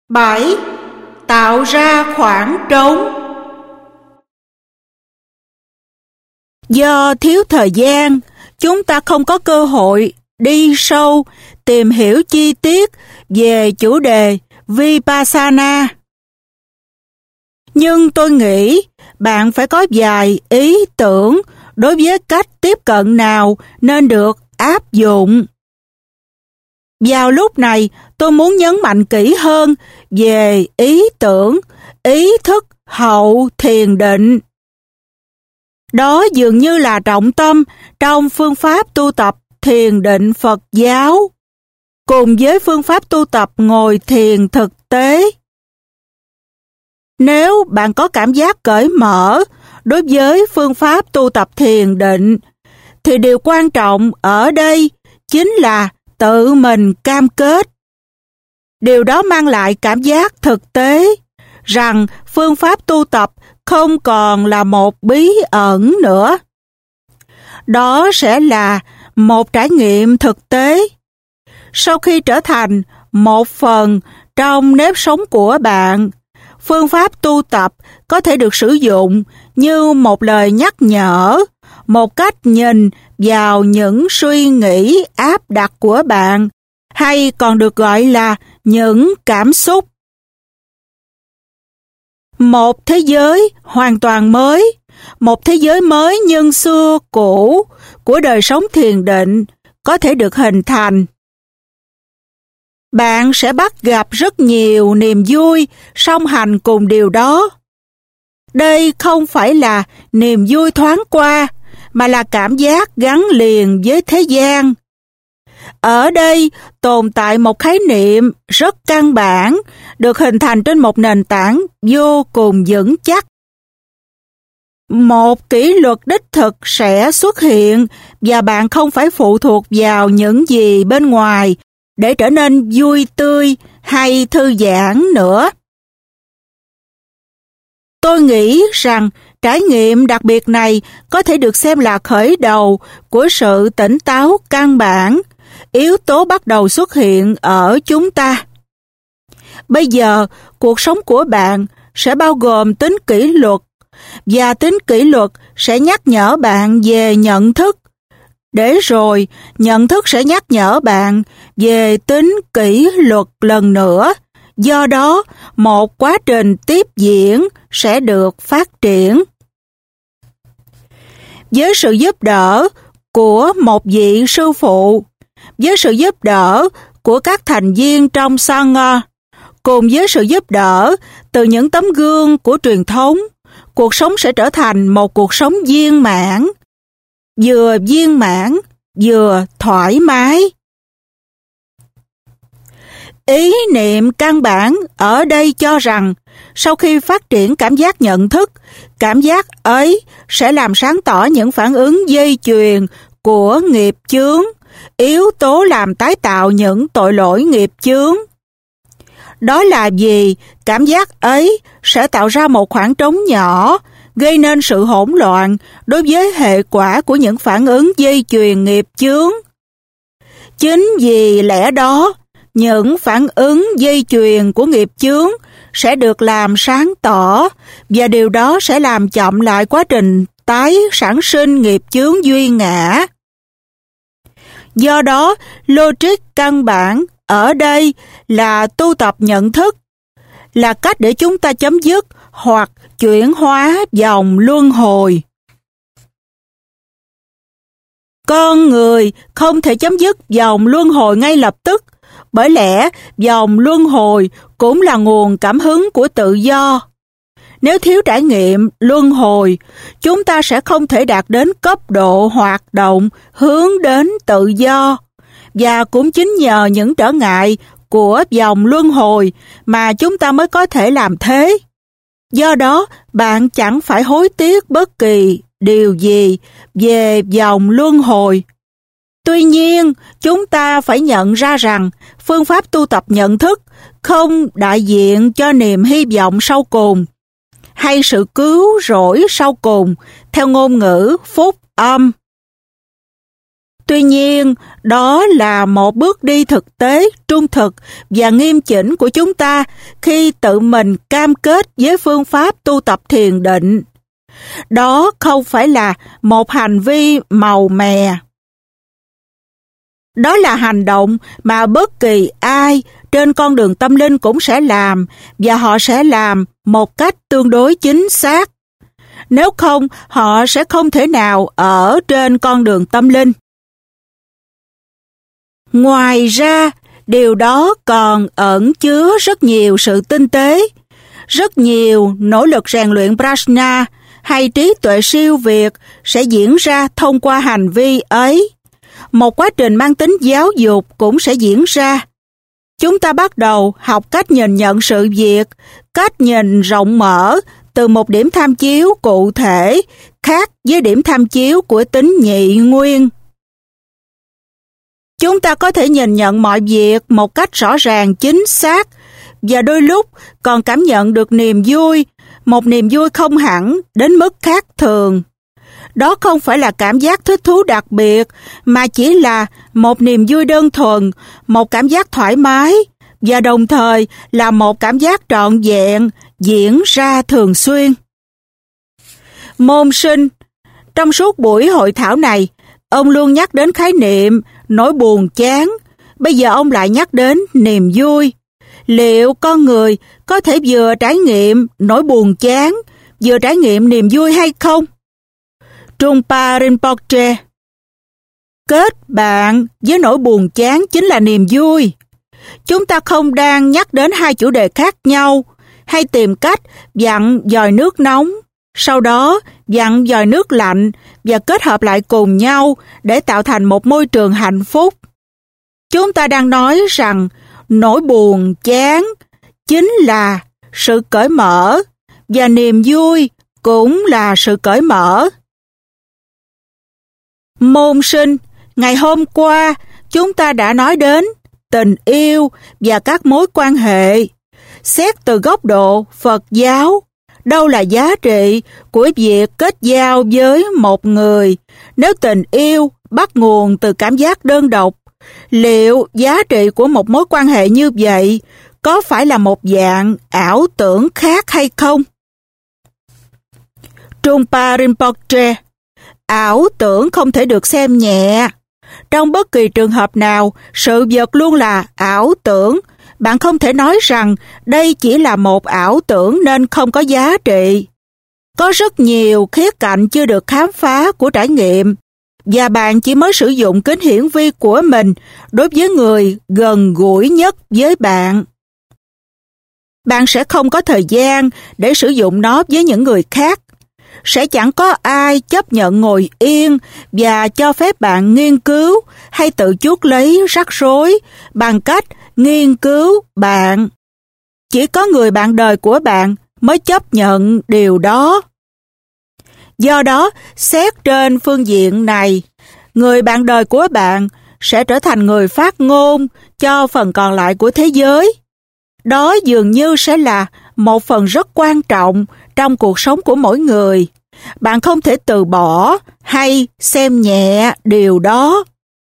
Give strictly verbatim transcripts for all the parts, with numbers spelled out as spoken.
bảy. Tạo ra khoảng trống. Do thiếu thời gian, chúng ta không có cơ hội đi sâu, tìm hiểu chi tiết về chủ đề Vipassana. Nhưng tôi nghĩ bạn phải có vài ý tưởng đối với cách tiếp cận nào nên được áp dụng. Vào lúc này, tôi muốn nhấn mạnh kỹ hơn về ý tưởng, ý thức hậu thiền định. Đó dường như là trọng tâm trong phương pháp tu tập thiền định Phật giáo, cùng với phương pháp tu tập ngồi thiền thực tế. Nếu bạn có cảm giác cởi mở đối với phương pháp tu tập thiền định, thì điều quan trọng ở đây chính là tự mình cam kết. Điều đó mang lại cảm giác thực tế rằng phương pháp tu tập không còn là một bí ẩn nữa. Đó sẽ là một trải nghiệm thực tế. Sau khi trở thành một phần trong nếp sống của bạn, phương pháp tu tập có thể được sử dụng như một lời nhắc nhở, một cách nhìn vào những suy nghĩ áp đặt của bạn, hay còn được gọi là những cảm xúc. Một thế giới hoàn toàn mới, một thế giới mới nhưng xưa cũ của đời sống thiền định có thể được hình thành. Bạn sẽ bắt gặp rất nhiều niềm vui song hành cùng điều đó. Đây không phải là niềm vui thoáng qua, mà là cảm giác gắn liền với thế gian. Ở đây tồn tại một khái niệm rất căn bản, được hình thành trên một nền tảng vô cùng vững chắc. Một kỷ luật đích thực sẽ xuất hiện và bạn không phải phụ thuộc vào những gì bên ngoài để trở nên vui tươi hay thư giãn nữa. Tôi nghĩ rằng trải nghiệm đặc biệt này có thể được xem là khởi đầu của sự tỉnh táo căn bản, yếu tố bắt đầu xuất hiện ở chúng ta. Bây giờ, cuộc sống của bạn sẽ bao gồm tính kỷ luật, và tính kỷ luật sẽ nhắc nhở bạn về nhận thức, để rồi nhận thức sẽ nhắc nhở bạn về tính kỷ luật lần nữa. Do đó, một quá trình tiếp diễn sẽ được phát triển. Với sự giúp đỡ của một vị sư phụ, với sự giúp đỡ của các thành viên trong Sangha, cùng với sự giúp đỡ từ những tấm gương của truyền thống, cuộc sống sẽ trở thành một cuộc sống viên mãn, vừa viên mãn, vừa thoải mái. Ý niệm căn bản ở đây cho rằng sau khi phát triển cảm giác nhận thức, cảm giác ấy sẽ làm sáng tỏ những phản ứng dây chuyền của nghiệp chướng, yếu tố làm tái tạo những tội lỗi nghiệp chướng. Đó là vì cảm giác ấy sẽ tạo ra một khoảng trống nhỏ, gây nên sự hỗn loạn đối với hệ quả của những phản ứng dây chuyền nghiệp chướng. Chính vì lẽ đó, những phản ứng dây chuyền của nghiệp chướng sẽ được làm sáng tỏ, và điều đó sẽ làm chậm lại quá trình tái sản sinh nghiệp chướng duy ngã. Do đó, logic căn bản ở đây là tu tập nhận thức, là cách để chúng ta chấm dứt hoặc chuyển hóa vòng luân hồi. Con người không thể chấm dứt vòng luân hồi ngay lập tức, bởi lẽ vòng luân hồi cũng là nguồn cảm hứng của tự do. Nếu thiếu trải nghiệm luân hồi, chúng ta sẽ không thể đạt đến cấp độ hoạt động hướng đến tự do, và cũng chính nhờ những trở ngại của vòng luân hồi mà chúng ta mới có thể làm thế. Do đó, bạn chẳng phải hối tiếc bất kỳ điều gì về vòng luân hồi. Tuy nhiên, chúng ta phải nhận ra rằng phương pháp tu tập nhận thức không đại diện cho niềm hy vọng sau cùng, hay sự cứu rỗi sau cùng theo ngôn ngữ phúc âm. Tuy nhiên, đó là một bước đi thực tế, trung thực và nghiêm chỉnh của chúng ta khi tự mình cam kết với phương pháp tu tập thiền định. Đó không phải là một hành vi màu mè. Đó là hành động mà bất kỳ ai trên con đường tâm linh cũng sẽ làm, và họ sẽ làm một cách tương đối chính xác. Nếu không, họ sẽ không thể nào ở trên con đường tâm linh. Ngoài ra, điều đó còn ẩn chứa rất nhiều sự tinh tế, rất nhiều nỗ lực rèn luyện prajna hay trí tuệ siêu việt sẽ diễn ra thông qua hành vi ấy. Một quá trình mang tính giáo dục cũng sẽ diễn ra. Chúng ta bắt đầu học cách nhìn nhận sự việc, cách nhìn rộng mở từ một điểm tham chiếu cụ thể khác với điểm tham chiếu của tính nhị nguyên. Chúng ta có thể nhìn nhận mọi việc một cách rõ ràng, chính xác, và đôi lúc còn cảm nhận được niềm vui, một niềm vui không hẳn đến mức khác thường. Đó không phải là cảm giác thích thú đặc biệt, mà chỉ là một niềm vui đơn thuần, một cảm giác thoải mái, và đồng thời là một cảm giác trọn vẹn, diễn ra thường xuyên. Môn sinh, trong suốt buổi hội thảo này, ông luôn nhắc đến khái niệm nỗi buồn chán, bây giờ ông lại nhắc đến niềm vui. Liệu con người có thể vừa trải nghiệm nỗi buồn chán, vừa trải nghiệm niềm vui hay không? Trungpa Rinpoche: kết bạn với nỗi buồn chán chính là niềm vui. Chúng ta không đang nhắc đến hai chủ đề khác nhau, hay tìm cách vặn vòi nước nóng, sau đó vặn vòi nước lạnh và kết hợp lại cùng nhau để tạo thành một môi trường hạnh phúc. Chúng ta đang nói rằng nỗi buồn chán chính là sự cởi mở, và niềm vui cũng là sự cởi mở. Môn sinh, ngày hôm qua chúng ta đã nói đến tình yêu và các mối quan hệ. Xét từ góc độ Phật giáo, đâu là giá trị của việc kết giao với một người? Nếu tình yêu bắt nguồn từ cảm giác đơn độc, liệu giá trị của một mối quan hệ như vậy có phải là một dạng ảo tưởng khác hay không? Trungpa Rinpoche: ảo tưởng không thể được xem nhẹ. Trong bất kỳ trường hợp nào, sự vật luôn là ảo tưởng. Bạn không thể nói rằng đây chỉ là một ảo tưởng nên không có giá trị. Có rất nhiều khía cạnh chưa được khám phá của trải nghiệm, và bạn chỉ mới sử dụng kính hiển vi của mình đối với người gần gũi nhất với bạn. Bạn sẽ không có thời gian để sử dụng nó với những người khác. Sẽ chẳng có ai chấp nhận ngồi yên và cho phép bạn nghiên cứu hay tự chuốc lấy rắc rối bằng cách nghiên cứu bạn. Chỉ có người bạn đời của bạn mới chấp nhận điều đó. Do đó, xét trên phương diện này, người bạn đời của bạn sẽ trở thành người phát ngôn cho phần còn lại của thế giới. Đó dường như sẽ là một phần rất quan trọng trong cuộc sống của mỗi người. Bạn không thể từ bỏ hay xem nhẹ điều đó.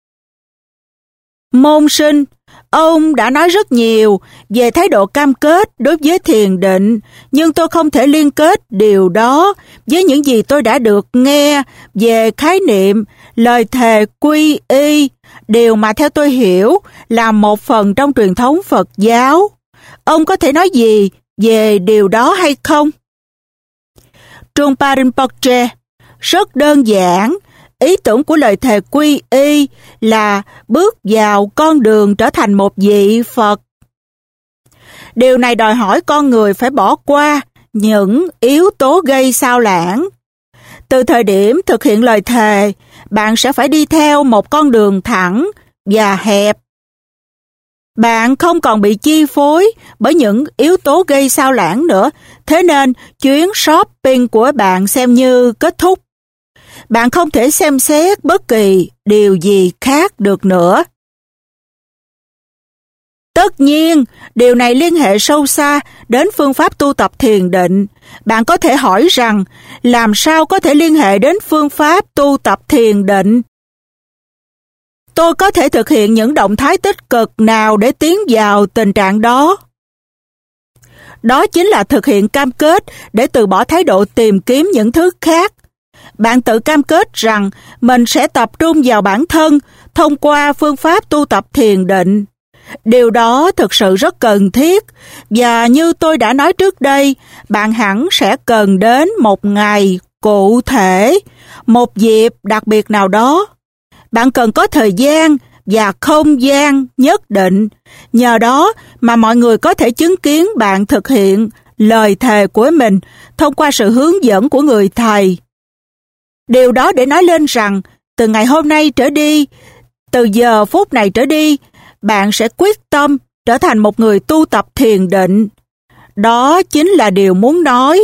Môn sinh, ông đã nói rất nhiều về thái độ cam kết đối với thiền định, nhưng tôi không thể liên kết điều đó với những gì tôi đã được nghe về khái niệm lời thề quy y, điều mà theo tôi hiểu là một phần trong truyền thống Phật giáo. Ông có thể nói gì về điều đó hay không? Trungpa Rinpoche: rất đơn giản, ý tưởng của lời thề quy y là bước vào con đường trở thành một vị Phật. Điều này đòi hỏi con người phải bỏ qua những yếu tố gây xao lãng. Từ thời điểm thực hiện lời thề, bạn sẽ phải đi theo một con đường thẳng và hẹp. Bạn không còn bị chi phối bởi những yếu tố gây xao lãng nữa, thế nên chuyến shopping của bạn xem như kết thúc. Bạn không thể xem xét bất kỳ điều gì khác được nữa. Tất nhiên, điều này liên hệ sâu xa đến phương pháp tu tập thiền định. Bạn có thể hỏi rằng, làm sao có thể liên hệ đến phương pháp tu tập thiền định? tôi có thể thực hiện những động thái tích cực nào để tiến vào tình trạng đó? Đó chính là thực hiện cam kết để từ bỏ thái độ tìm kiếm những thứ khác. Bạn tự cam kết rằng mình sẽ tập trung vào bản thân thông qua phương pháp tu tập thiền định. Điều đó thực sự rất cần thiết, và như tôi đã nói trước đây, bạn hẳn sẽ cần đến một ngày cụ thể, một dịp đặc biệt nào đó. Bạn cần có thời gian và không gian nhất định, nhờ đó mà mọi người có thể chứng kiến bạn thực hiện lời thề của mình thông qua sự hướng dẫn của người thầy. Điều đó để nói lên rằng, từ ngày hôm nay trở đi, từ giờ phút này trở đi, bạn sẽ quyết tâm trở thành một người tu tập thiền định. Đó chính là điều muốn nói.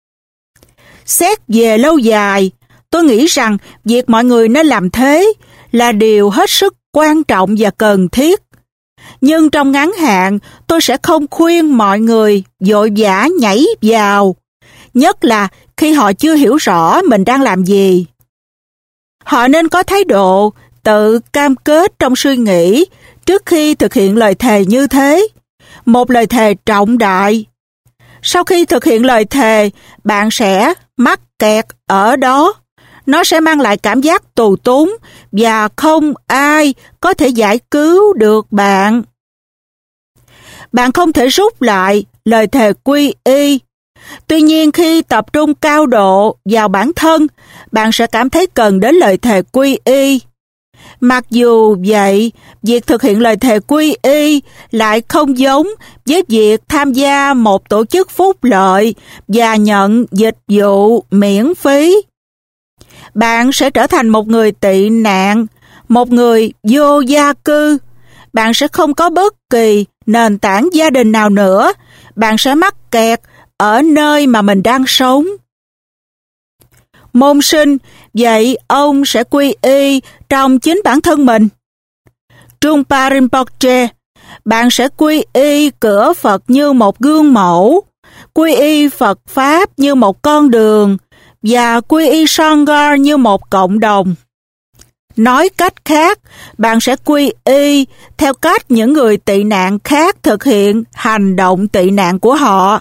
Xét về lâu dài, tôi nghĩ rằng việc mọi người nên làm thế là điều hết sức quan trọng và cần thiết. Nhưng trong ngắn hạn, tôi sẽ không khuyên mọi người vội vã nhảy vào, nhất là khi họ chưa hiểu rõ mình đang làm gì. Họ nên có thái độ tự cam kết trong suy nghĩ trước khi thực hiện lời thề như thế, một lời thề trọng đại. Sau khi thực hiện lời thề, bạn sẽ mắc kẹt ở đó. Nó sẽ mang lại cảm giác tù túng và không ai có thể giải cứu được bạn. Bạn không thể rút lại lời thề quy y. Tuy nhiên, khi tập trung cao độ vào bản thân, bạn sẽ cảm thấy cần đến lời thề quy y. Mặc dù vậy, việc thực hiện lời thề quy y lại không giống với việc tham gia một tổ chức phúc lợi và nhận dịch vụ miễn phí. Bạn sẽ trở thành một người tị nạn, một người vô gia cư. Bạn sẽ không có bất kỳ nền tảng gia đình nào nữa. Bạn sẽ mắc kẹt ở nơi mà mình đang sống. Môn sinh, vậy ông sẽ quy y trong chính bản thân mình. Trungpa Rinpoche, bạn sẽ quy y cửa Phật như một gương mẫu, quy y Phật Pháp như một con đường, và quy y Sangha như một cộng đồng. Nói cách khác, bạn sẽ quy y theo cách những người tị nạn khác thực hiện hành động tị nạn của họ.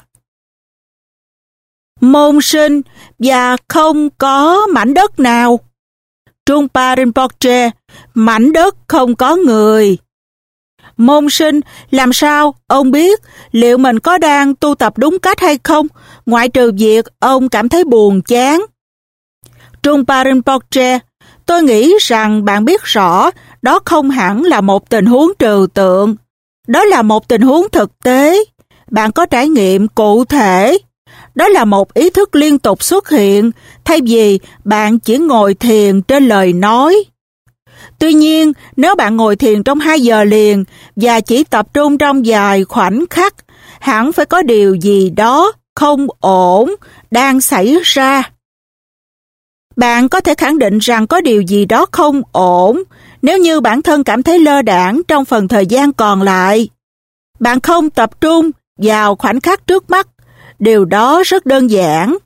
Môn sinh và không có mảnh đất nào. Trungpa Rinpoche, mảnh đất không có người. Môn sinh, làm sao ông biết liệu mình có đang tu tập đúng cách hay không, ngoại trừ việc ông cảm thấy buồn chán? Trungpa Rinpoche, tôi nghĩ rằng bạn biết rõ đó không hẳn là một tình huống trừu tượng. Đó là một tình huống thực tế. Bạn có trải nghiệm cụ thể. Đó là một ý thức liên tục xuất hiện, thay vì bạn chỉ ngồi thiền trên lời nói. Tuy nhiên, nếu bạn ngồi thiền trong hai giờ liền và chỉ tập trung trong vài khoảnh khắc, hẳn phải có điều gì đó không ổn đang xảy ra. Bạn có thể khẳng định rằng có điều gì đó không ổn nếu như bản thân cảm thấy lơ đãng trong phần thời gian còn lại. Bạn không tập trung vào khoảnh khắc trước mắt. Điều đó rất đơn giản.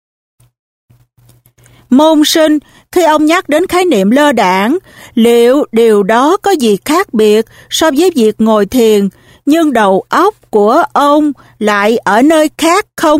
Môn sinh, khi ông nhắc đến khái niệm lơ đãng, liệu điều đó có gì khác biệt so với việc ngồi thiền, nhưng đầu óc của ông lại ở nơi khác không?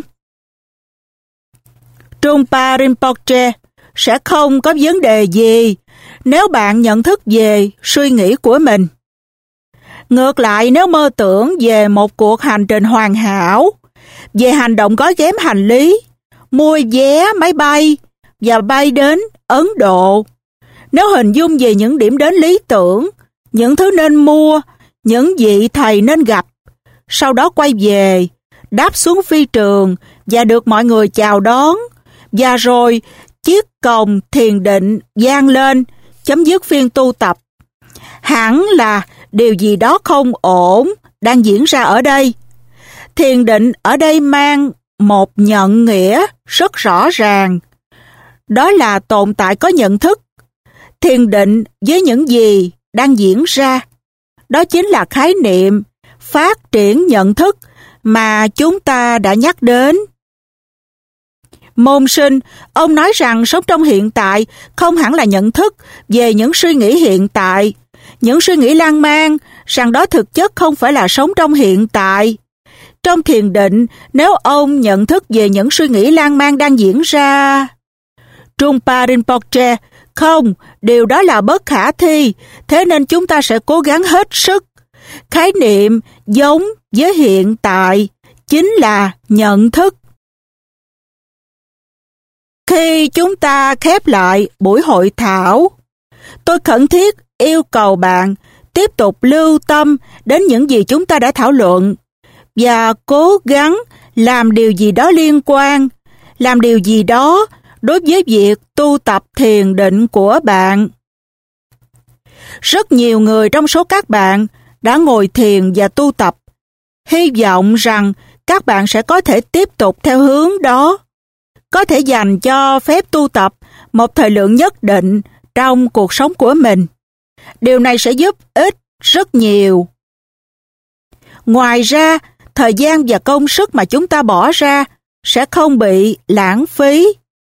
Trungpa Rinpoche, sẽ không có vấn đề gì nếu bạn nhận thức về suy nghĩ của mình. Ngược lại, nếu mơ tưởng về một cuộc hành trình hoàn hảo, về hành động gói ghém hành lý, mua vé máy bay và bay đến Ấn Độ, nếu hình dung về những điểm đến lý tưởng, những thứ nên mua, những vị thầy nên gặp, sau đó quay về, đáp xuống phi trường và được mọi người chào đón, và rồi chiếc còng thiền định vang lên, chấm dứt phiên tu tập, hẳn là điều gì đó không ổn đang diễn ra ở đây. Thiền định ở đây mang một nhận nghĩa rất rõ ràng. Đó là tồn tại có nhận thức. Thiền định với những gì đang diễn ra. Đó chính là khái niệm phát triển nhận thức mà chúng ta đã nhắc đến. Môn sinh, ông nói rằng sống trong hiện tại không hẳn là nhận thức về những suy nghĩ hiện tại, những suy nghĩ lan man rằng đó thực chất không phải là sống trong hiện tại. Trong thiền định, nếu ông nhận thức về những suy nghĩ lan man đang diễn ra... Trungpa Rinpoche, không, điều đó là bất khả thi, thế nên chúng ta sẽ cố gắng hết sức. Khái niệm giống với hiện tại chính là nhận thức. Khi chúng ta khép lại buổi hội thảo, tôi khẩn thiết yêu cầu bạn tiếp tục lưu tâm đến những gì chúng ta đã thảo luận và cố gắng làm điều gì đó liên quan, làm điều gì đó đối với việc tu tập thiền định của bạn. Rất nhiều người trong số các bạn đã ngồi thiền và tu tập. Hy vọng rằng các bạn sẽ có thể tiếp tục theo hướng đó, có thể dành cho phép tu tập một thời lượng nhất định trong cuộc sống của mình. Điều này sẽ giúp ích rất nhiều. Ngoài ra, thời gian và công sức mà chúng ta bỏ ra sẽ không bị lãng phí.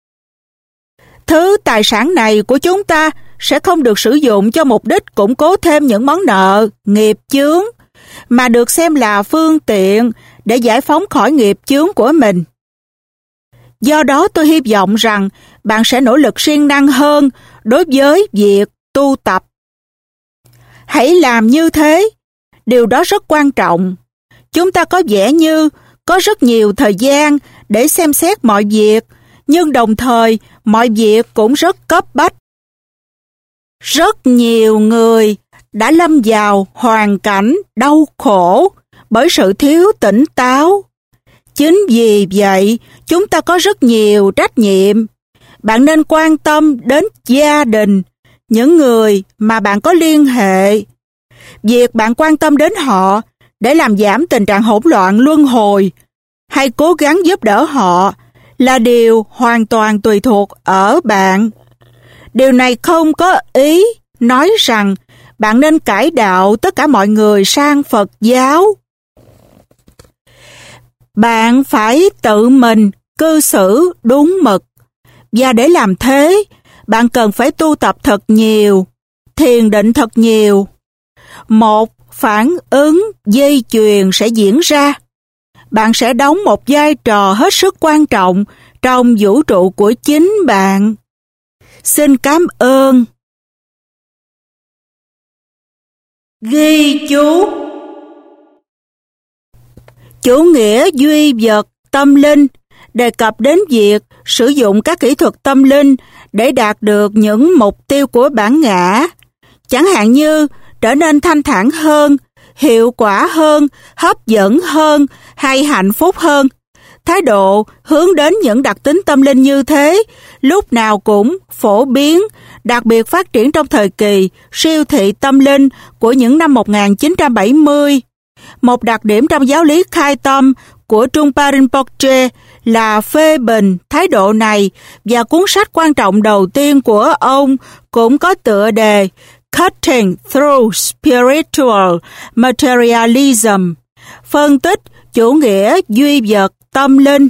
Thứ tài sản này của chúng ta sẽ không được sử dụng cho mục đích củng cố thêm những món nợ, nghiệp chướng, mà được xem là phương tiện để giải phóng khỏi nghiệp chướng của mình. Do đó tôi hy vọng rằng bạn sẽ nỗ lực siêng năng hơn đối với việc tu tập. Hãy làm như thế, điều đó rất quan trọng. Chúng ta có vẻ như có rất nhiều thời gian để xem xét mọi việc, nhưng đồng thời mọi việc cũng rất cấp bách. Rất nhiều người đã lâm vào hoàn cảnh đau khổ bởi sự thiếu tỉnh táo. Chính vì vậy, chúng ta có rất nhiều trách nhiệm. Bạn nên quan tâm đến gia đình, những người mà bạn có liên hệ. Việc bạn quan tâm đến họ để làm giảm tình trạng hỗn loạn luân hồi hay cố gắng giúp đỡ họ là điều hoàn toàn tùy thuộc ở bạn. Điều này không có ý nói rằng bạn nên cải đạo tất cả mọi người sang Phật giáo. Bạn phải tự mình cư xử đúng mực, và để làm thế, bạn cần phải tu tập thật nhiều, thiền định thật nhiều. Một phản ứng dây chuyền sẽ diễn ra. Bạn sẽ đóng một vai trò hết sức quan trọng trong vũ trụ của chính bạn. Xin cảm ơn. Ghi chú: chủ nghĩa duy vật tâm linh đề cập đến việc sử dụng các kỹ thuật tâm linh để đạt được những mục tiêu của bản ngã, chẳng hạn như trở nên thanh thản hơn, hiệu quả hơn, hấp dẫn hơn hay hạnh phúc hơn. Thái độ hướng đến những đặc tính tâm linh như thế lúc nào cũng phổ biến, đặc biệt phát triển trong thời kỳ siêu thị tâm linh của những năm một nghìn chín trăm bảy mươi. Một đặc điểm trong giáo lý khai tâm của Trungpa Rinpoche là phê bình thái độ này, và cuốn sách quan trọng đầu tiên của ông cũng có tựa đề Cutting Through Spiritual Materialism, phân tích chủ nghĩa duy vật tâm linh.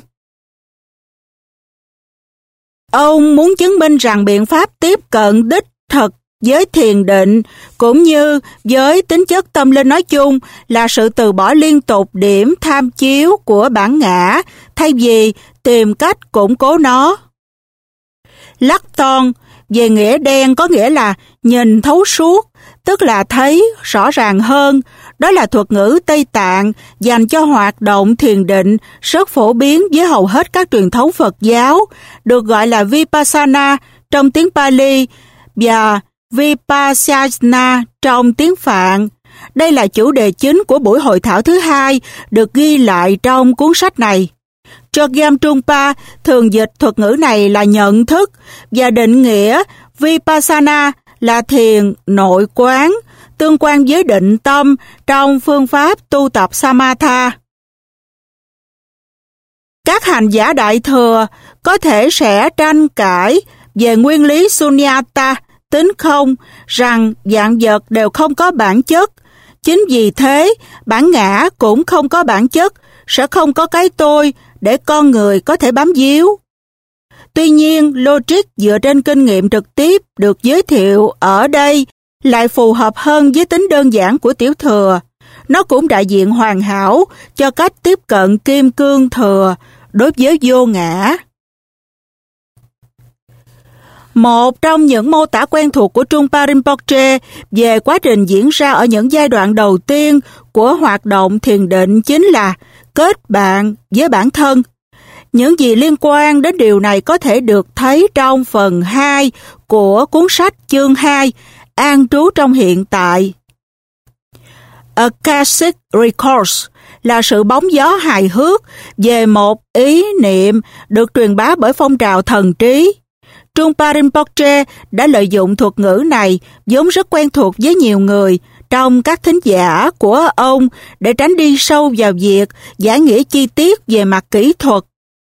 Ông muốn chứng minh rằng biện pháp tiếp cận đích thực với thiền định cũng như với tính chất tâm linh nói chung là sự từ bỏ liên tục điểm tham chiếu của bản ngã thay vì tìm cách củng cố nó. Lacton về nghĩa đen có nghĩa là nhìn thấu suốt, tức là thấy rõ ràng hơn. Đó là thuật ngữ Tây Tạng dành cho hoạt động thiền định rất phổ biến với hầu hết các truyền thống Phật giáo, được gọi là Vipassana trong tiếng Pali và Vipassana trong tiếng Phạn. Đây là chủ đề chính của buổi hội thảo thứ hai được ghi lại trong cuốn sách này. Chogyam Trungpa thường dịch thuật ngữ này là nhận thức và định nghĩa Vipassana là thiền nội quán, tương quan với định tâm trong phương pháp tu tập Samatha. Các hành giả Đại Thừa có thể sẽ tranh cãi về nguyên lý Sunyata, tính không, rằng vạn vật đều không có bản chất. Chính vì thế, bản ngã cũng không có bản chất, sẽ không có cái tôi để con người có thể bám víu. Tuy nhiên, logic dựa trên kinh nghiệm trực tiếp được giới thiệu ở đây lại phù hợp hơn với tính đơn giản của tiểu thừa. Nó cũng đại diện hoàn hảo cho cách tiếp cận kim cương thừa đối với vô ngã. Một trong những mô tả quen thuộc của Trungpa Rinpoche về quá trình diễn ra ở những giai đoạn đầu tiên của hoạt động thiền định chính là kết bạn với bản thân. Những gì liên quan đến điều này có thể được thấy trong phần hai của cuốn sách chương hai, An trú trong hiện tại. Akashic Records là sự bóng gió hài hước về một ý niệm được truyền bá bởi phong trào thần trí. Trungpa Rinpoche đã lợi dụng thuật ngữ này vốn rất quen thuộc với nhiều người trong các thính giả của ông để tránh đi sâu vào việc giải nghĩa chi tiết về mặt kỹ thuật.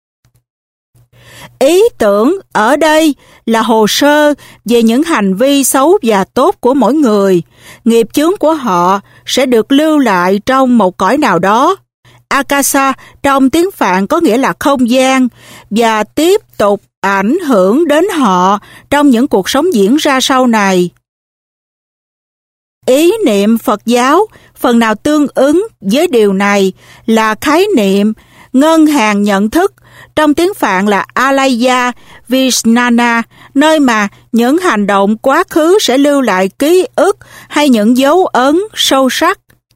Ý tưởng ở đây là hồ sơ về những hành vi xấu và tốt của mỗi người. Nghiệp chướng của họ sẽ được lưu lại trong một cõi nào đó. Akasa trong tiếng Phạn có nghĩa là không gian và tiếp tục ảnh hưởng đến họ trong những cuộc sống diễn ra sau này. Ý niệm Phật giáo phần nào tương ứng với điều này là khái niệm ngân hàng nhận thức, trong tiếng Phạn là Alaya Vijnana, nơi mà những hành động quá khứ sẽ lưu lại ký ức hay những dấu ấn sâu sắc.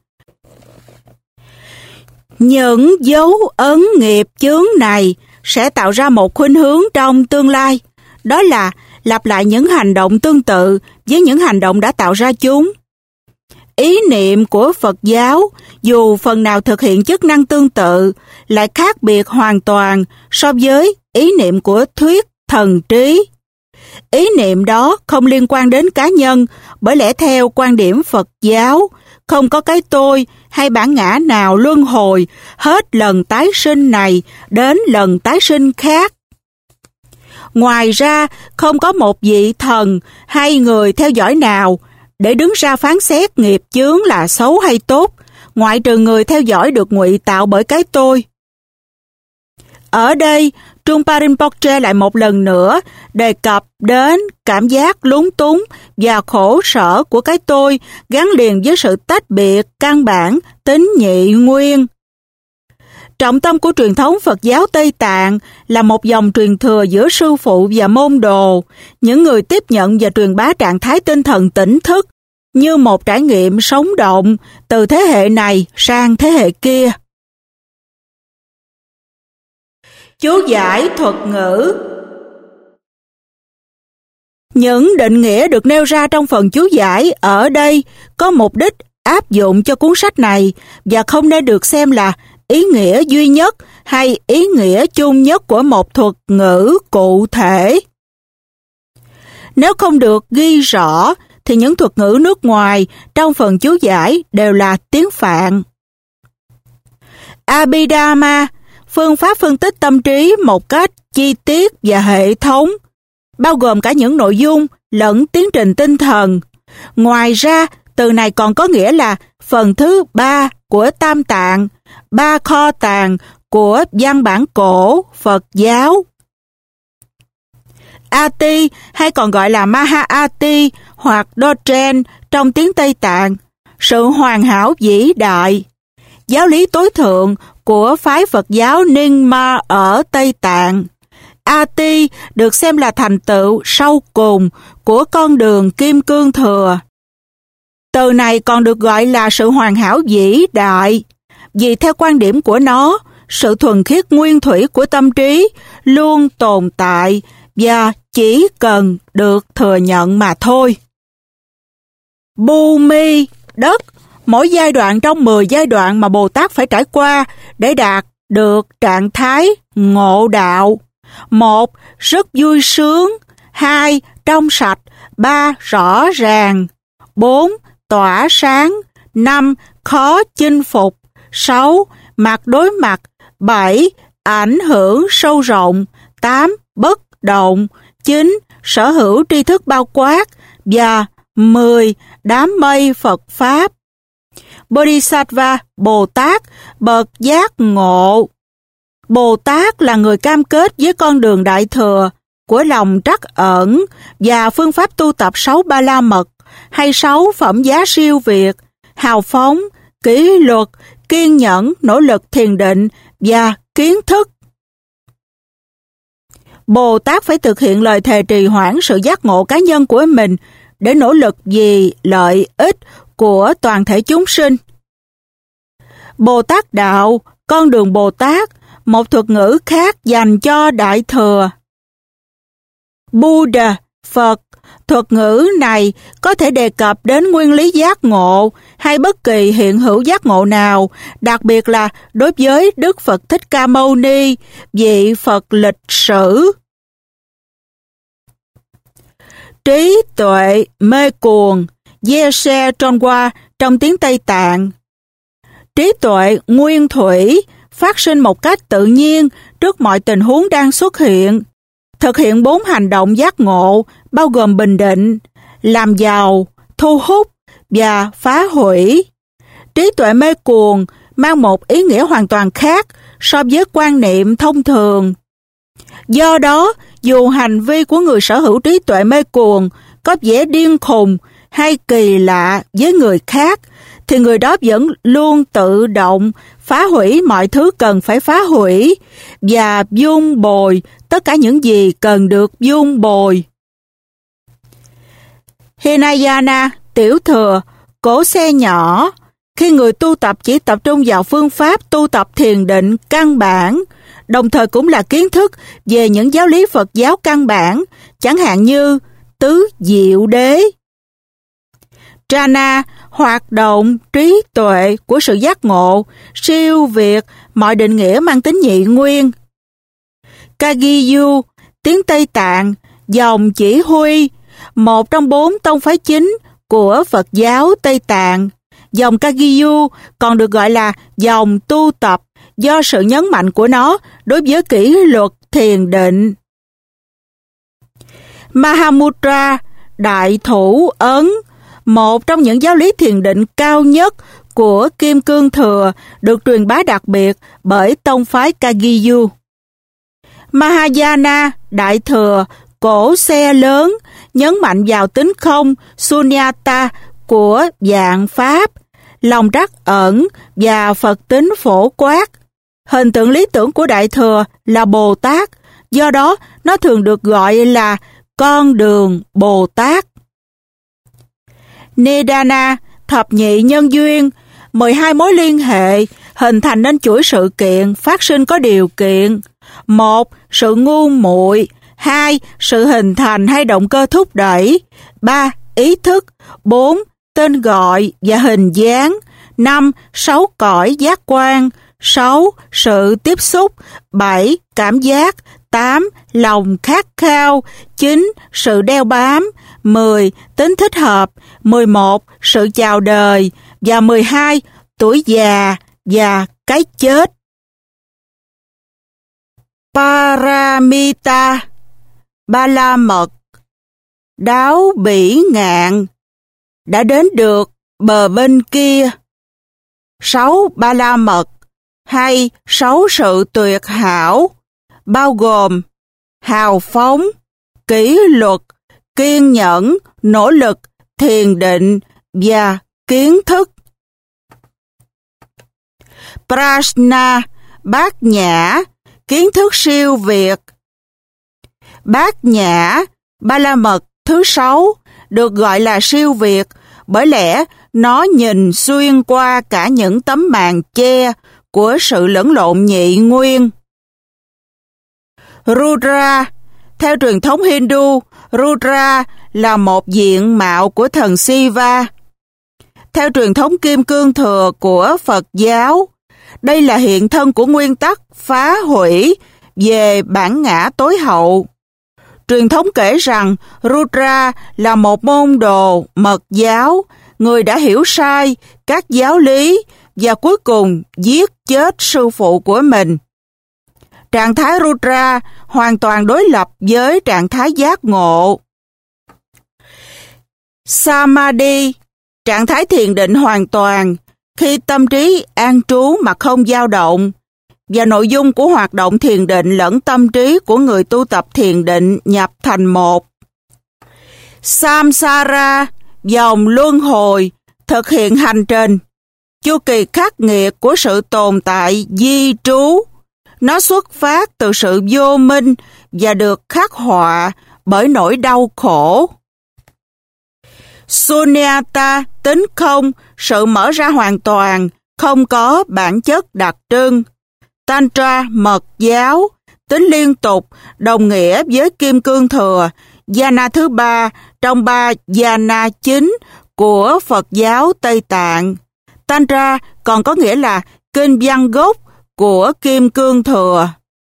Những dấu ấn nghiệp chướng này sẽ tạo ra một khuynh hướng trong tương lai, đó là lặp lại những hành động tương tự với những hành động đã tạo ra chúng. Ý niệm của Phật giáo, dù phần nào thực hiện chức năng tương tự, lại khác biệt hoàn toàn so với ý niệm của thuyết thần trí. Ý niệm đó không liên quan đến cá nhân, bởi lẽ theo quan điểm Phật giáo, không có cái tôi hay bản ngã nào luân hồi hết lần tái sinh này đến lần tái sinh khác. Ngoài ra, không có một vị thần hay người theo dõi nào để đứng ra phán xét nghiệp chướng là xấu hay tốt, ngoại trừ người theo dõi được ngụy tạo bởi cái tôi. Ở đây, Trungpa Rinpoche lại một lần nữa đề cập đến cảm giác lúng túng và khổ sở của cái tôi gắn liền với sự tách biệt căn bản tính nhị nguyên. Trọng tâm của truyền thống Phật giáo Tây Tạng là một dòng truyền thừa giữa sư phụ và môn đồ, những người tiếp nhận và truyền bá trạng thái tinh thần tỉnh thức như một trải nghiệm sống động từ thế hệ này sang thế hệ kia. Chú giải thuật ngữ. Những định nghĩa được nêu ra trong phần chú giải ở đây có mục đích áp dụng cho cuốn sách này và không nên được xem là ý nghĩa duy nhất hay ý nghĩa chung nhất của một thuật ngữ cụ thể. Nếu không được ghi rõ thì những thuật ngữ nước ngoài trong phần chú giải đều là tiếng Phạn. Abhidhamma, phương pháp phân tích tâm trí một cách chi tiết và hệ thống, bao gồm cả những nội dung lẫn tiến trình tinh thần. Ngoài ra, từ này còn có nghĩa là phần thứ ba của Tam Tạng, ba kho tàng của văn bản cổ Phật giáo. Ati hay còn gọi là Maha-ati hoặc Dogen trong tiếng Tây Tạng, sự hoàn hảo vĩ đại. Giáo lý tối thượng của phái Phật giáo Nyingma ở Tây Tạng. Ati được xem là thành tựu sau cùng của con đường Kim Cương Thừa. Từ này còn được gọi là sự hoàn hảo vĩ đại, vì theo quan điểm của nó, sự thuần khiết nguyên thủy của tâm trí luôn tồn tại và chỉ cần được thừa nhận mà thôi. Bhumi, đất, mỗi giai đoạn trong mười giai đoạn mà Bồ Tát phải trải qua để đạt được trạng thái ngộ đạo. Một, rất vui sướng. Hai, trong sạch. Ba, rõ ràng. Bốn, tỏa sáng. Năm, khó chinh phục. Sáu, mặt đối mặt. Bảy, ảnh hưởng sâu rộng. Tám, bất động. Chín, sở hữu tri thức bao quát. Và mười, đám mây Phật Pháp. Bodhisattva, Bồ Tát, bậc giác ngộ. Bồ Tát là người cam kết với con đường đại thừa của lòng trắc ẩn và phương pháp tu tập sáu ba la mật, hay sáu phẩm giá siêu việt: hào phóng, kỷ luật, kiên nhẫn, nỗ lực thiền định và kiến thức. Bồ Tát phải thực hiện lời thề trì hoãn sự giác ngộ cá nhân của mình để nỗ lực vì lợi ích của toàn thể chúng sinh. Bồ Tát đạo, con đường Bồ Tát, một thuật ngữ khác dành cho Đại Thừa. Buddha, Phật, thuật ngữ này có thể đề cập đến nguyên lý giác ngộ hay bất kỳ hiện hữu giác ngộ nào, đặc biệt là đối với Đức Phật Thích Ca Mâu Ni, vị Phật lịch sử. Trí tuệ mê cuồng, ye se tròn qua trong tiếng Tây Tạng. Trí tuệ nguyên thủy, phát sinh một cách tự nhiên trước mọi tình huống đang xuất hiện, thực hiện bốn hành động giác ngộ bao gồm bình định, làm giàu, thu hút và phá hủy. Trí tuệ mê cuồng mang một ý nghĩa hoàn toàn khác so với quan niệm thông thường. Do đó, dù hành vi của người sở hữu trí tuệ mê cuồng có vẻ điên khùng hay kỳ lạ với người khác, thì người đó vẫn luôn tự động phá hủy mọi thứ cần phải phá hủy và vun bồi tất cả những gì cần được vun bồi. Hinayana, tiểu thừa, cỗ xe nhỏ. Khi người tu tập chỉ tập trung vào phương pháp tu tập thiền định căn bản, đồng thời cũng là kiến thức về những giáo lý Phật giáo căn bản, chẳng hạn như tứ diệu đế. Jhana, hoạt động trí tuệ của sự giác ngộ, siêu việt mọi định nghĩa mang tính nhị nguyên. Kagyu, tiếng Tây Tạng, dòng chỉ huy, một trong bốn tông phái chính của Phật giáo Tây Tạng. Dòng Kagyu còn được gọi là dòng tu tập do sự nhấn mạnh của nó đối với kỷ luật thiền định. Mahamudra, đại thủ ấn, một trong những giáo lý thiền định cao nhất của Kim Cương Thừa, được truyền bá đặc biệt bởi tông phái Kagyu. Mahayana, đại thừa, cỗ xe lớn, nhấn mạnh vào tính không, sunyata của vạn pháp, lòng trắc ẩn và Phật tính phổ quát. Hình tượng lý tưởng của Đại Thừa là Bồ Tát, do đó nó thường được gọi là con đường Bồ Tát. Nidana, thập nhị nhân duyên, mười hai mối liên hệ hình thành nên chuỗi sự kiện phát sinh có điều kiện. Một, sự ngu muội. Hai, sự hình thành hay động cơ thúc đẩy. Ba, ý thức. Bốn, tên gọi và hình dáng. Năm, sáu cõi giác quan. Sáu, sự tiếp xúc. Bảy, cảm giác. Tám, lòng khát khao. Chín, sự đeo bám. Mười, tính thích hợp. Mười một, sự chào đời. Và mười hai, tuổi già và cái chết. Paramita, ba la mật, đáo bỉ ngạn, đã đến được bờ bên kia. Sáu ba la mật hay sáu sự tuyệt hảo bao gồm hào phóng, kỷ luật, kiên nhẫn, nỗ lực, thiền định và kiến thức. Prajna, bát nhã, kiến thức siêu việt. Bát nhã, ba la mật thứ sáu, được gọi là siêu việt bởi lẽ nó nhìn xuyên qua cả những tấm màn che của sự lẫn lộn nhị nguyên. Rudra, theo truyền thống Hindu, Rudra là một diện mạo của thần Shiva. Theo truyền thống Kim Cương Thừa của Phật giáo, đây là hiện thân của nguyên tắc phá hủy về bản ngã tối hậu. Truyền thống kể rằng Rudra là một môn đồ mật giáo, người đã hiểu sai các giáo lý và cuối cùng giết chết sư phụ của mình. Trạng thái Rudra hoàn toàn đối lập với trạng thái giác ngộ. Samadhi, trạng thái thiền định hoàn toàn, khi tâm trí an trú mà không dao động, và nội dung của hoạt động thiền định lẫn tâm trí của người tu tập thiền định nhập thành một. Samsara, vòng luân hồi, thực hiện hành trình, chu kỳ khắc nghiệt của sự tồn tại di trú. Nó xuất phát từ sự vô minh và được khắc họa bởi nỗi đau khổ. Sunyata, tính không, sự mở ra hoàn toàn, không có bản chất đặc trưng. Tantra, mật giáo, tính liên tục, đồng nghĩa với kim cương thừa, jhana thứ ba trong ba jhana chính của Phật giáo Tây Tạng. Tantra còn có nghĩa là kinh văn gốc của kim cương thừa.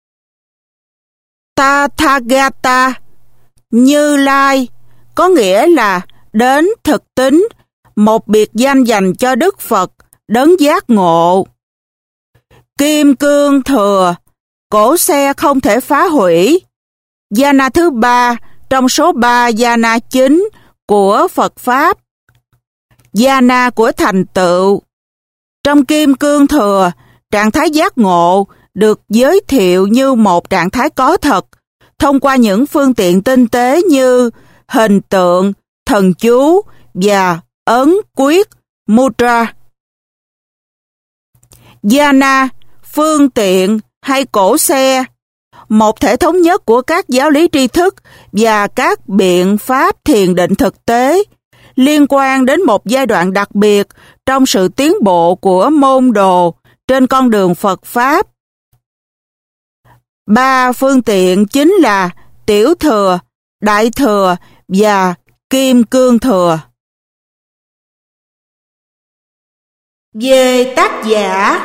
Tathagata, Như Lai, có nghĩa là đến thực tính, một biệt danh dành cho Đức Phật, đấng giác ngộ. Kim cương thừa, cỗ xe không thể phá hủy. Jhana thứ ba trong số ba jhana chính của Phật Pháp. Jhana của thành tựu. Trong kim cương thừa, trạng thái giác ngộ được giới thiệu như một trạng thái có thật thông qua những phương tiện tinh tế như hình tượng, thần chú và ấn quyết, mudra. Jhana, phương tiện hay cỗ xe, một thể thống nhất của các giáo lý tri thức và các biện pháp thiền định thực tế, liên quan đến một giai đoạn đặc biệt trong sự tiến bộ của môn đồ trên con đường Phật Pháp. Ba phương tiện chính là tiểu thừa, đại thừa và kim cương thừa. Về tác giả,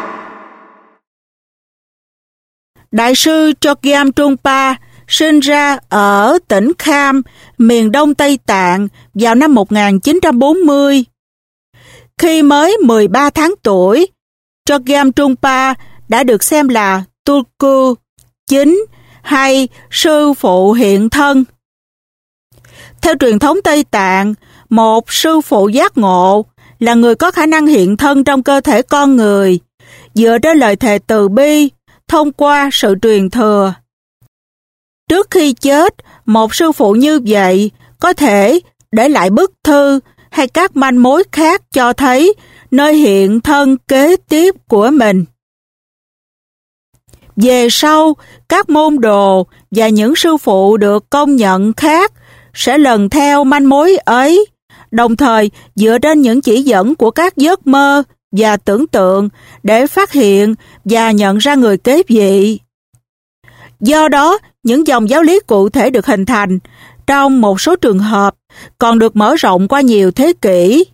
Đại sư Chogyam Trungpa sinh ra ở tỉnh Kham, miền đông Tây Tạng vào năm một nghìn chín trăm bốn mươi. Khi mới mười ba tháng tuổi, Chogyam Trungpa đã được xem là Tulku chính hay sư phụ hiện thân. Theo truyền thống Tây Tạng, một sư phụ giác ngộ là người có khả năng hiện thân trong cơ thể con người, dựa trên lời thề từ bi, thông qua sự truyền thừa. Trước khi chết, một sư phụ như vậy có thể để lại bức thư hay các manh mối khác cho thấy nơi hiện thân kế tiếp của mình. Về sau, các môn đồ và những sư phụ được công nhận khác sẽ lần theo manh mối ấy, đồng thời dựa trên những chỉ dẫn của các giấc mơ và tưởng tượng để phát hiện và nhận ra người kế vị. Do đó, những dòng giáo lý cụ thể được hình thành, trong một số trường hợp còn được mở rộng qua nhiều thế kỷ.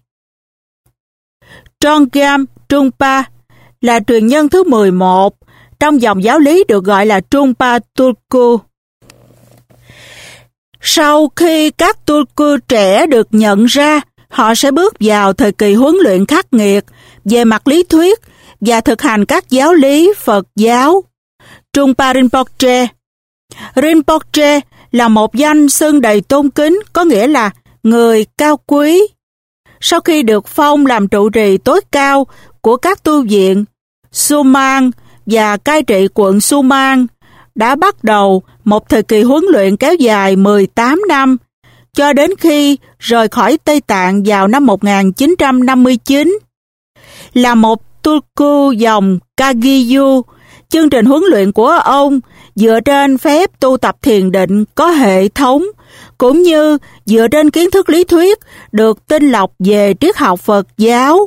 Chogyam Trungpa là truyền nhân thứ mười một trong dòng giáo lý được gọi là Trungpa Tulku. Sau khi các Tulku trẻ được nhận ra, họ sẽ bước vào thời kỳ huấn luyện khắc nghiệt về mặt lý thuyết và thực hành các giáo lý Phật giáo. Trungpa Rinpoche Rinpoche là một danh xưng đầy tôn kính, có nghĩa là người cao quý. Sau khi được phong làm trụ trì tối cao của các tu viện Suman và cai trị quận Suman, đã bắt đầu một thời kỳ huấn luyện kéo dài mười tám năm, cho đến khi rời khỏi Tây Tạng vào năm một nghìn chín trăm năm mươi chín. Là một Tulku dòng Kagyu, chương trình huấn luyện của ông dựa trên phép tu tập thiền định có hệ thống, cũng như dựa trên kiến thức lý thuyết được tinh lọc về triết học Phật giáo.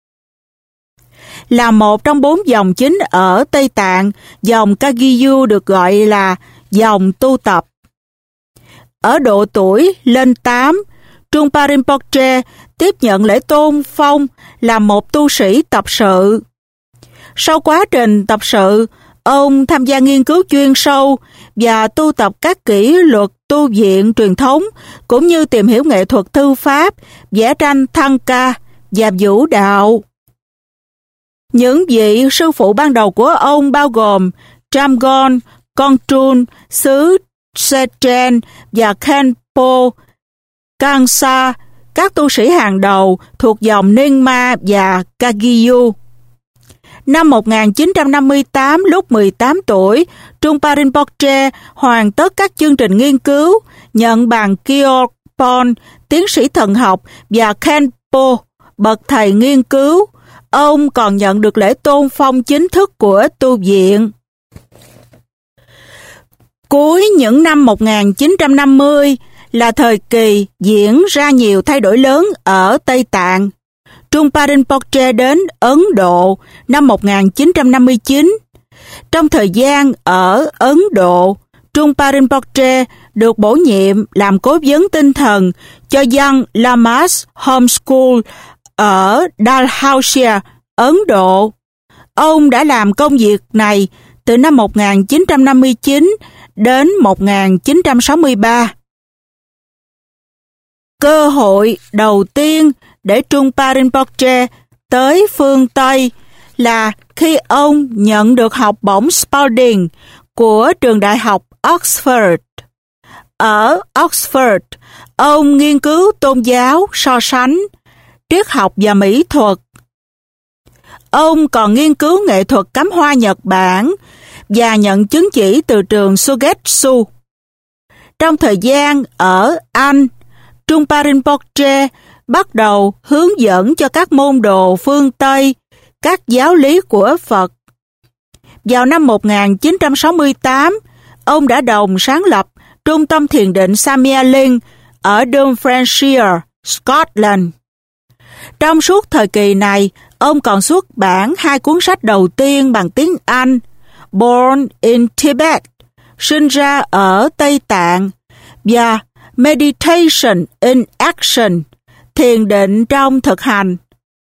Là một trong bốn dòng chính ở Tây Tạng, dòng Kagyu được gọi là dòng tu tập. Ở độ tuổi lên tám, Trungpa Rinpoche tiếp nhận lễ tôn phong là một tu sĩ tập sự. Sau quá trình tập sự, ông tham gia nghiên cứu chuyên sâu và tu tập các kỷ luật tu viện truyền thống, cũng như tìm hiểu nghệ thuật thư pháp, vẽ tranh thangka và vũ đạo. Những vị sư phụ ban đầu của ông bao gồm Tramgon, Kongtrul, xứ Sechen và Khenpo, Kansa, các tu sĩ hàng đầu thuộc dòng Nyingma và Kagyu. Năm một nghìn chín trăm năm mươi tám, lúc mười tám tuổi, Trungpa Rinpoche hoàn tất các chương trình nghiên cứu, nhận bằng Kyorpon tiến sĩ thần học, và Khenpo, bậc thầy nghiên cứu. Ông còn nhận được lễ tôn phong chính thức của tu viện. Cuối những năm một nghìn chín trăm năm mươi là thời kỳ diễn ra nhiều thay đổi lớn ở Tây Tạng. Trungpa Rinpoche đến Ấn Độ năm một nghìn chín trăm năm mươi chín. Trong thời gian ở Ấn Độ, Trungpa Rinpoche được bổ nhiệm làm cố vấn tinh thần cho Young Lamas Homeschool ở Dalhousie, Ấn Độ. Ông đã làm công việc này từ năm một nghìn chín trăm năm mươi chín đến một nghìn chín trăm sáu mươi ba. Cơ hội đầu tiên để Trungpa Rinpoche tới phương Tây là khi ông nhận được học bổng Spalding của trường đại học Oxford. Ở Oxford, ông nghiên cứu tôn giáo, so sánh, triết học và mỹ thuật. Ông còn nghiên cứu nghệ thuật cắm hoa Nhật Bản và nhận chứng chỉ từ trường Sugetsu. Trong thời gian ở Anh, Trungpa Rinpoche bắt đầu hướng dẫn cho các môn đồ phương Tây các giáo lý của Phật. Vào năm một nghìn chín trăm sáu mươi tám, ông đã đồng sáng lập Trung tâm Thiền định Samia Linh ở Dumfriesshire, Scotland. Trong suốt thời kỳ này, ông còn xuất bản hai cuốn sách đầu tiên bằng tiếng Anh, Born in Tibet, sinh ra ở Tây Tạng, và Meditation in Action, thiền định trong thực hành.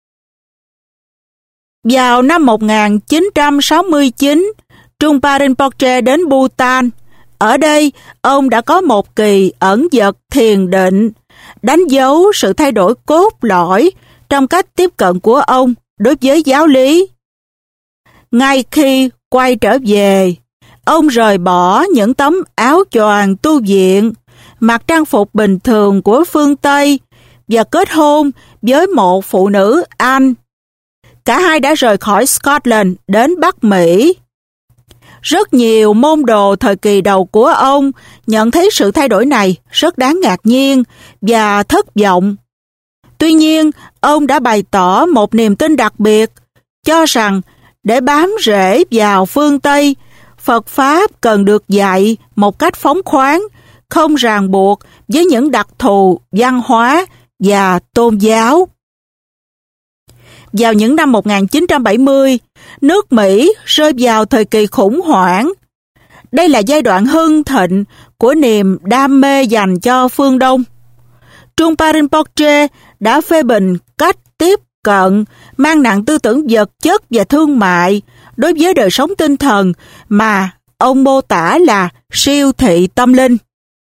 Vào năm một nghìn chín trăm sáu mươi chín, Trungpa Rinpoche đến Bhutan. Ở đây, ông đã có một kỳ ẩn dật thiền định, đánh dấu sự thay đổi cốt lõi trong cách tiếp cận của ông đối với giáo lý. Ngay khi quay trở về, ông rời bỏ những tấm áo choàng tu viện, mặc trang phục bình thường của phương Tây và kết hôn với một phụ nữ Anh. Cả hai đã rời khỏi Scotland đến Bắc Mỹ. Rất nhiều môn đồ thời kỳ đầu của ông nhận thấy sự thay đổi này rất đáng ngạc nhiên và thất vọng. Tuy nhiên, ông đã bày tỏ một niềm tin đặc biệt, cho rằng để bám rễ vào phương Tây, Phật Pháp cần được dạy một cách phóng khoáng, không ràng buộc với những đặc thù văn hóa và tôn giáo. Vào những năm một nghìn chín trăm bảy mươi, nước Mỹ rơi vào thời kỳ khủng hoảng. Đây là giai đoạn hưng thịnh của niềm đam mê dành cho phương Đông. Trungpa Rinpoche đã phê bình cách tiếp cận mang nặng tư tưởng vật chất và thương mại đối với đời sống tinh thần mà ông mô tả là siêu thị tâm linh.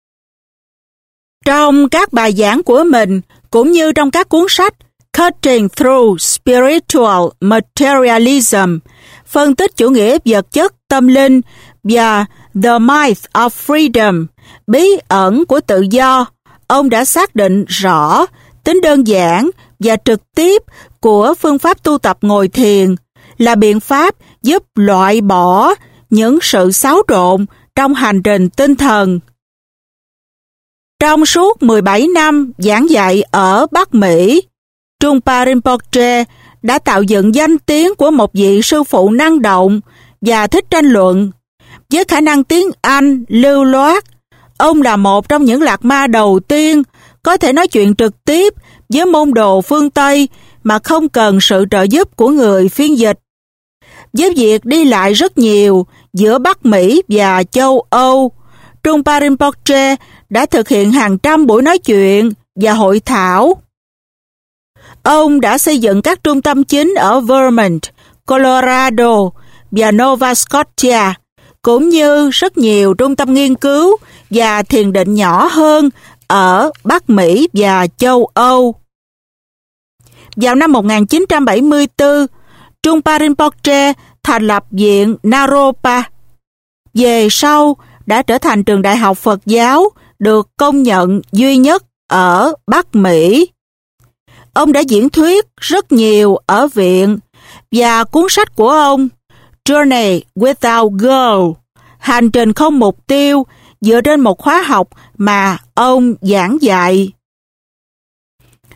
Trong các bài giảng của mình, cũng như trong các cuốn sách Cutting Through Spiritual Materialism, phân tích chủ nghĩa vật chất tâm linh, và The Myth of Freedom, bí ẩn của tự do, ông đã xác định rõ tính đơn giản và trực tiếp của phương pháp tu tập ngồi thiền là biện pháp giúp loại bỏ những sự xáo trộn trong hành trình tinh thần. Trong suốt mười bảy năm giảng dạy ở Bắc Mỹ, Trungpa Rinpoche đã tạo dựng danh tiếng của một vị sư phụ năng động và thích tranh luận. Với khả năng tiếng Anh lưu loát, ông là một trong những lạc ma đầu tiên có thể nói chuyện trực tiếp với môn đồ phương Tây mà không cần sự trợ giúp của người phiên dịch. Với việc đi lại rất nhiều giữa Bắc Mỹ và châu Âu, Trungpa Rinpoche đã thực hiện hàng trăm buổi nói chuyện và hội thảo. Ông đã xây dựng các trung tâm chính ở Vermont, Colorado và Nova Scotia, cũng như rất nhiều trung tâm nghiên cứu và thiền định nhỏ hơn ở Bắc Mỹ và châu Âu. Vào năm một nghìn chín trăm bảy mươi tư, Trungpa Rinpoche thành lập viện Naropa. Về sau, đã trở thành trường đại học Phật giáo được công nhận duy nhất ở Bắc Mỹ. Ông đã diễn thuyết rất nhiều ở viện, và cuốn sách của ông, Journey Without Goal, hành trình không mục tiêu, dựa trên một khóa học mà ông giảng dạy.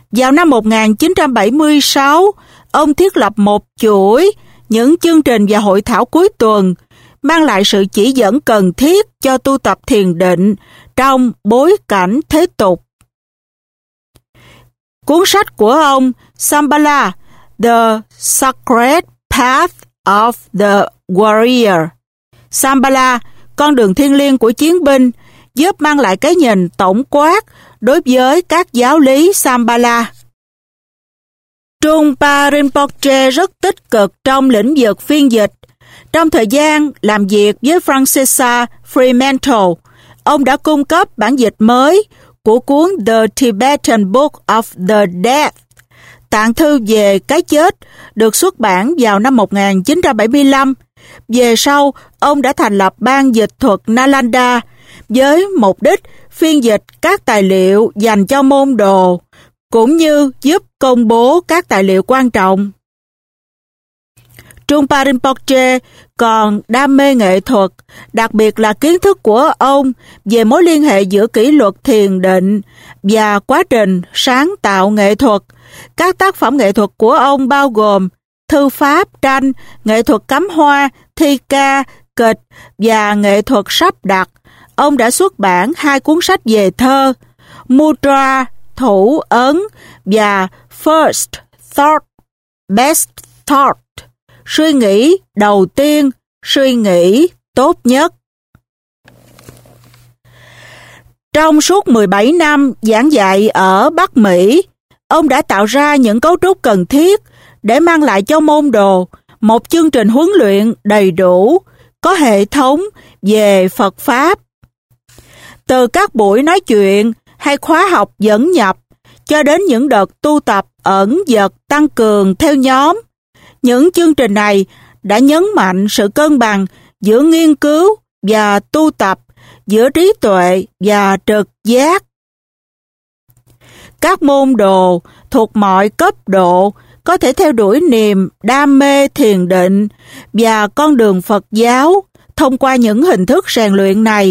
Vào năm một nghìn chín trăm bảy mươi sáu, ông thiết lập một chuỗi những chương trình và hội thảo cuối tuần, mang lại sự chỉ dẫn cần thiết cho tu tập thiền định trong bối cảnh thế tục. Cuốn sách của ông, Shambhala, The Sacred Path of the Warrior, Shambhala, con đường thiêng liêng của chiến binh, giúp mang lại cái nhìn tổng quát đối với các giáo lý Shambhala. Trungpa Rinpoche rất tích cực trong lĩnh vực phiên dịch. Trong thời gian làm việc với Francesca Fremantle, ông đã cung cấp bản dịch mới của cuốn The Tibetan Book of the Dead, tạng thư về cái chết, được xuất bản vào năm một nghìn chín trăm bảy mươi lăm. Về sau, ông đã thành lập ban dịch thuật Nalanda với mục đích phiên dịch các tài liệu dành cho môn đồ, cũng như giúp công bố các tài liệu quan trọng. Trungpa Rinpoche còn đam mê nghệ thuật, đặc biệt là kiến thức của ông về mối liên hệ giữa kỷ luật thiền định và quá trình sáng tạo nghệ thuật. Các tác phẩm nghệ thuật của ông bao gồm thư pháp, tranh, nghệ thuật cắm hoa, thi ca, kịch và nghệ thuật sắp đặt. Ông đã xuất bản hai cuốn sách về thơ, Mudra, thủ ấn, và First Thought, Best Thought, suy nghĩ đầu tiên, suy nghĩ tốt nhất. Trong suốt mười bảy năm giảng dạy ở Bắc Mỹ, ông đã tạo ra những cấu trúc cần thiết để mang lại cho môn đồ một chương trình huấn luyện đầy đủ, có hệ thống về Phật Pháp. Từ các buổi nói chuyện hay khóa học dẫn nhập cho đến những đợt tu tập ẩn dật tăng cường theo nhóm, những chương trình này đã nhấn mạnh sự cân bằng giữa nghiên cứu và tu tập, giữa trí tuệ và trực giác. Các môn đồ thuộc mọi cấp độ có thể theo đuổi niềm đam mê thiền định và con đường Phật giáo thông qua những hình thức rèn luyện này.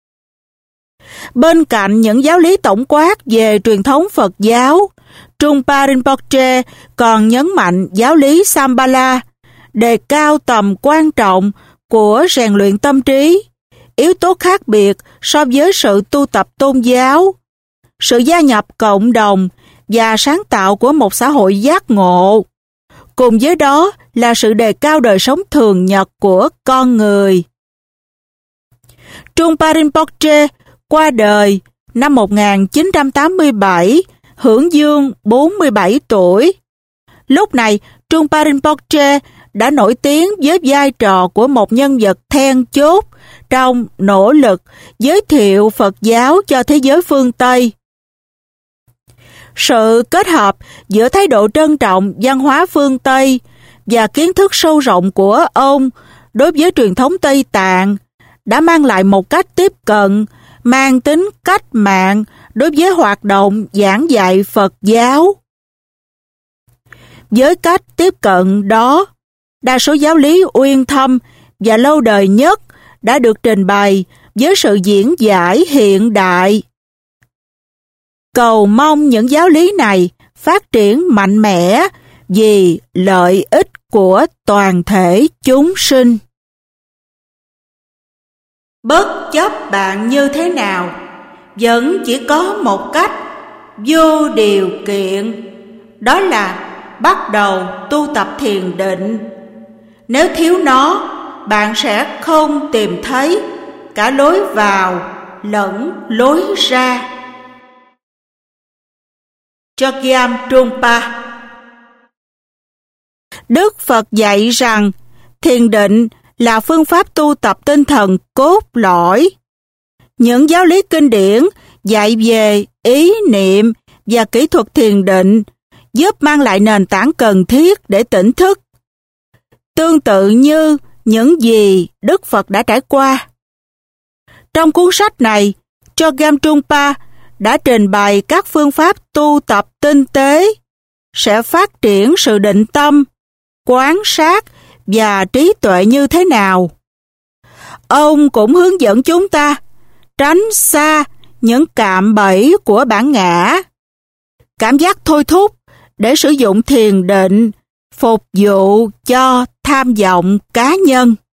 Bên cạnh những giáo lý tổng quát về truyền thống Phật giáo, Trungpa Rinpoche còn nhấn mạnh giáo lý Shambhala, đề cao tầm quan trọng của rèn luyện tâm trí, yếu tố khác biệt so với sự tu tập tôn giáo, sự gia nhập cộng đồng và sáng tạo của một xã hội giác ngộ. Cùng với đó là sự đề cao đời sống thường nhật của con người. Trungpa Rinpoche qua đời năm một nghìn chín trăm tám mươi bảy, hưởng dương bốn mươi bảy tuổi. Lúc này, Trungpa Rinpoche đã nổi tiếng với vai trò của một nhân vật then chốt trong nỗ lực giới thiệu Phật giáo cho thế giới phương Tây. Sự kết hợp giữa thái độ trân trọng văn hóa phương Tây và kiến thức sâu rộng của ông đối với truyền thống Tây Tạng đã mang lại một cách tiếp cận mang tính cách mạng đối với hoạt động giảng dạy Phật giáo. Với cách tiếp cận đó, đa số giáo lý uyên thâm và lâu đời nhất đã được trình bày với sự diễn giải hiện đại. Cầu mong những giáo lý này phát triển mạnh mẽ vì lợi ích của toàn thể chúng sinh. Bất chấp bạn như thế nào, vẫn chỉ có một cách vô điều kiện, đó là bắt đầu tu tập thiền định. Nếu thiếu nó, bạn sẽ không tìm thấy cả lối vào lẫn lối ra. Chogyam Trungpa. Đức Phật dạy rằng thiền định là phương pháp tu tập tinh thần cốt lõi. Những giáo lý kinh điển dạy về ý niệm và kỹ thuật thiền định giúp mang lại nền tảng cần thiết để tỉnh thức, tương tự như những gì Đức Phật đã trải qua. Trong cuốn sách này, Chogyam Trungpa đã trình bày các phương pháp tu tập tinh tế sẽ phát triển sự định tâm, quán sát và trí tuệ như thế nào. Ông cũng hướng dẫn chúng ta tránh xa những cạm bẫy của bản ngã. cảm giác thôi thúc để sử dụng thiền định phục vụ cho tham vọng cá nhân.